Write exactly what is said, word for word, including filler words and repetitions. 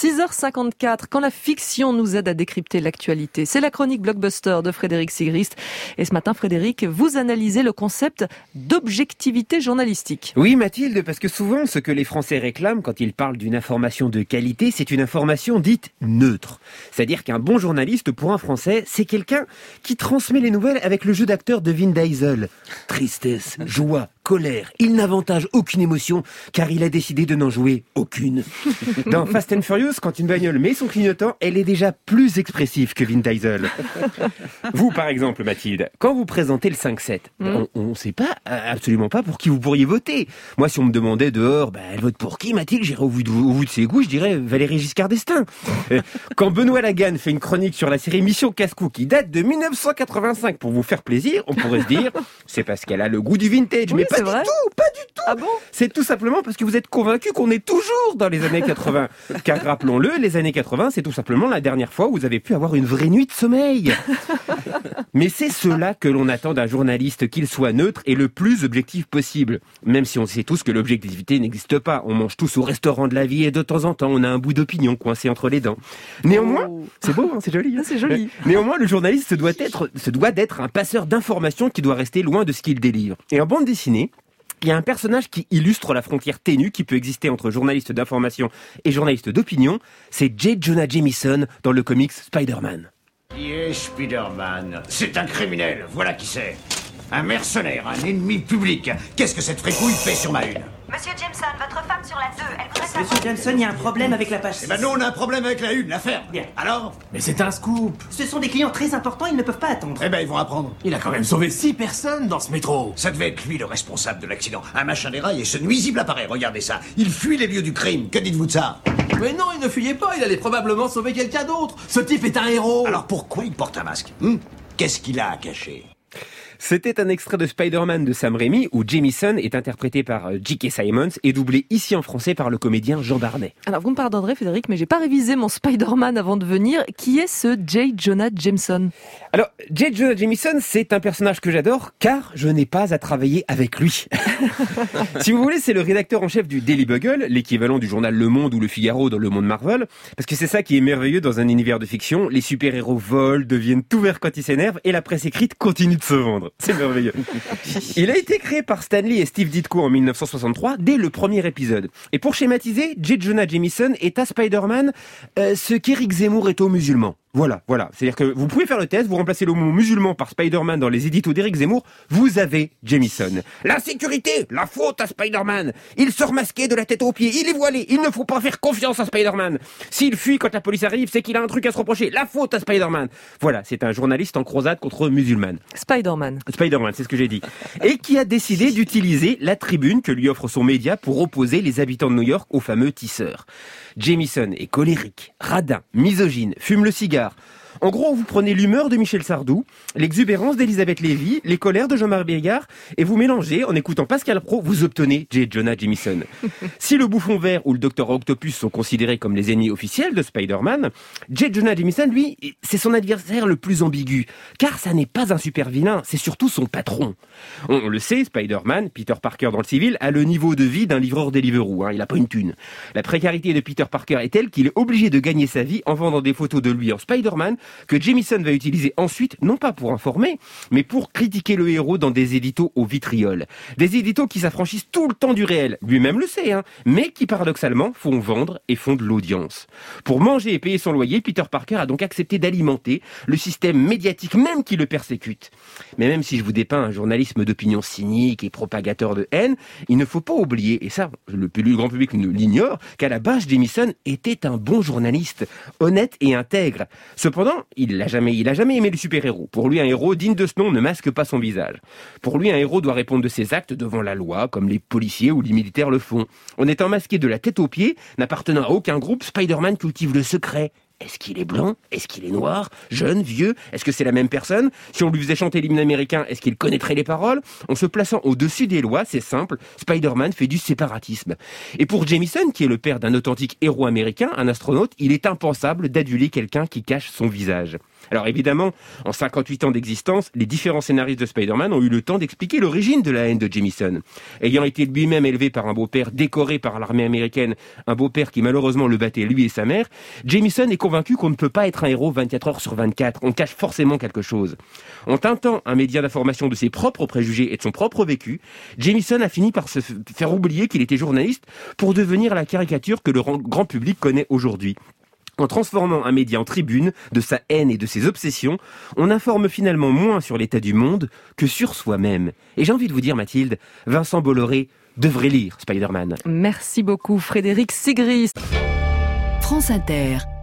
six heures cinquante-quatre, quand la fiction nous aide à décrypter l'actualité. C'est la chronique blockbuster de Frédéric Sigrist. Et ce matin, Frédéric, vous analysez le concept d'objectivité journalistique. Oui, Mathilde, parce que souvent, ce que les Français réclament quand ils parlent d'une information de qualité, c'est une information dite neutre. C'est-à-dire qu'un bon journaliste, pour un Français, c'est quelqu'un qui transmet les nouvelles avec le jeu d'acteur de Vin Diesel. Tristesse, joie, colère. Il n'avantage aucune émotion, car il a décidé de n'en jouer aucune. Dans Fast and Furious, quand une bagnole met son clignotant, elle est déjà plus expressive que Vin Diesel. Vous, par exemple, Mathilde, quand vous présentez le cinq sept, mm. on ne sait pas, absolument pas pour qui vous pourriez voter. Moi, si on me demandait dehors, bah, elle vote pour qui, Mathilde? J'irais au bout de, au bout de ses goûts, je dirais Valéry Giscard d'Estaing. Quand Benoît Lagan fait une chronique sur la série Mission Casse-Cou qui date de dix-neuf cent quatre-vingt-cinq pour vous faire plaisir, on pourrait se dire, c'est parce qu'elle a le goût du vintage. Oui, mais pas du vrai. tout, pas du tout. Ah bon? C'est tout simplement parce que vous êtes convaincu qu'on est toujours dans les années quatre-vingts. Car rappelons-le, les années quatre-vingts, c'est tout simplement la dernière fois où vous avez pu avoir une vraie nuit de sommeil. Mais c'est cela que l'on attend d'un journaliste, qu'il soit neutre et le plus objectif possible. Même si on sait tous que l'objectivité n'existe pas. On mange tous au restaurant de la vie et de temps en temps, on a un bout d'opinion coincé entre les dents. Néanmoins, oh. c'est beau, hein, c'est joli. Hein. C'est joli. Néanmoins, le journaliste se doit être, se doit d'être un passeur d'informations qui doit rester loin de ce qu'il délivre. Et en bande dessinée, il y a un personnage qui illustre la frontière ténue qui peut exister entre journaliste d'information et journaliste d'opinion. C'est J. Jonah Jameson dans le comics Spider-Man. Qui est Spider-Man? C'est un criminel, voilà qui c'est. Un mercenaire, un ennemi public. Qu'est-ce que cette fripouille fait sur ma une? Monsieur Jameson, votre femme sur la deux, elle voudrait savoir... Monsieur Jameson, il y a un problème avec la page six. Eh ben nous, on a un problème avec la une, la ferme. Bien. Alors? Mais c'est un scoop. Ce sont des clients très importants, ils ne peuvent pas attendre. Eh ben ils vont apprendre. Il a quand même sauvé six personnes dans ce métro. Ça devait être lui le responsable de l'accident. Un machin déraille et ce nuisible appareil, regardez ça. Il fuit les lieux du crime, que dites-vous de ça? Mais non, il ne fuyait pas, il allait probablement sauver quelqu'un d'autre. Ce type est un héros. Alors pourquoi il porte un masque? hmm Qu'est-ce qu'il a à cacher? C'était un extrait de Spider-Man de Sam Raimi où Jameson est interprété par J K. Simmons et doublé ici en français par le comédien Jean Barnet. Alors vous me pardonnerez Frédéric, mais j'ai pas révisé mon Spider-Man avant de venir. Qui est ce J. Jonah Jameson? Alors, J. Jonah Jameson, c'est un personnage que j'adore car je n'ai pas à travailler avec lui. Si vous voulez, c'est le rédacteur en chef du Daily Bugle, l'équivalent du journal Le Monde ou Le Figaro dans le monde Marvel, parce que c'est ça qui est merveilleux dans un univers de fiction. Les super-héros volent, deviennent tout verts quand ils s'énervent et la presse écrite continue de se vendre. C'est merveilleux. Il a été créé par Stan Lee et Steve Ditko en dix-neuf cent soixante-trois, dès le premier épisode. Et pour schématiser, J. Jonah Jameson est à Spider-Man euh, ce qu'Éric Zemmour est aux musulmans. Voilà, voilà. C'est-à-dire que vous pouvez faire le test, vous remplacez le mot musulman par Spider-Man dans les éditos d'Éric Zemmour, vous avez Jameson. L'insécurité, la faute à Spider-Man. Il sort masqué de la tête aux pieds, il est voilé, il ne faut pas faire confiance à Spider-Man. S'il fuit quand la police arrive, c'est qu'il a un truc à se reprocher, la faute à Spider-Man. Voilà, c'est un journaliste en croisade contre musulmane. Spider-Man. Spider-Man, c'est ce que j'ai dit. Et qui a décidé d'utiliser la tribune que lui offre son média pour opposer les habitants de New York aux fameux tisseurs. Jameson est colérique, radin, misogyne, fume le cigare. En gros, vous prenez l'humeur de Michel Sardou, l'exubérance d'Elisabeth Lévy, les colères de Jean-Marie Bigard, et vous mélangez, en écoutant Pascal Praud, vous obtenez J. Jonah Jameson. Si le Bouffon Vert ou le Docteur Octopus sont considérés comme les ennemis officiels de Spider-Man, J. Jonah Jameson, lui, c'est son adversaire le plus ambigu. Car ça n'est pas un super vilain, c'est surtout son patron. On, on le sait, Spider-Man, Peter Parker dans le civil, a le niveau de vie d'un livreur Deliveroo, hein, il a pas une thune. La précarité de Peter Parker est telle qu'il est obligé de gagner sa vie en vendant des photos de lui en Spider-Man, que Jameson va utiliser ensuite, non pas pour informer, mais pour critiquer le héros dans des éditos au vitriol. Des éditos qui s'affranchissent tout le temps du réel, lui-même le sait, hein, mais qui paradoxalement font vendre et font de l'audience. Pour manger et payer son loyer, Peter Parker a donc accepté d'alimenter le système médiatique même qui le persécute. Mais même si je vous dépeins un journalisme d'opinion cynique et propagateur de haine, il ne faut pas oublier, et ça, le, le grand public l'ignore, qu'à la base, Jameson était un bon journaliste, honnête et intègre. Cependant, il n'a jamais, il a jamais aimé le super-héros. Pour lui, un héros digne de ce nom ne masque pas son visage. Pour lui, un héros doit répondre de ses actes devant la loi, comme les policiers ou les militaires le font. En étant masqué de la tête aux pieds, n'appartenant à aucun groupe, Spider-Man cultive le secret. Est-ce qu'il est blanc? Est-ce qu'il est noir? Jeune? Vieux? Est-ce que c'est la même personne? Si on lui faisait chanter l'hymne américain, est-ce qu'il connaîtrait les paroles? En se plaçant au-dessus des lois, c'est simple, Spider-Man fait du séparatisme. Et pour Jameson, qui est le père d'un authentique héros américain, un astronaute, il est impensable d'aduler quelqu'un qui cache son visage. Alors évidemment, en cinquante-huit ans d'existence, les différents scénaristes de Spider-Man ont eu le temps d'expliquer l'origine de la haine de Jameson. Ayant été lui-même élevé par un beau-père décoré par l'armée américaine, un beau-père qui malheureusement le battait lui et sa mère, Jameson est convaincu qu'on ne peut pas être un héros vingt-quatre heures sur vingt-quatre, on cache forcément quelque chose. En teintant un média d'information de ses propres préjugés et de son propre vécu, Jameson a fini par se faire oublier qu'il était journaliste pour devenir la caricature que le grand public connaît aujourd'hui. En transformant un média en tribune de sa haine et de ses obsessions, on informe finalement moins sur l'état du monde que sur soi-même. Et j'ai envie de vous dire, Mathilde, Vincent Bolloré devrait lire Spider-Man. Merci beaucoup, Frédéric Sigrist. France Inter.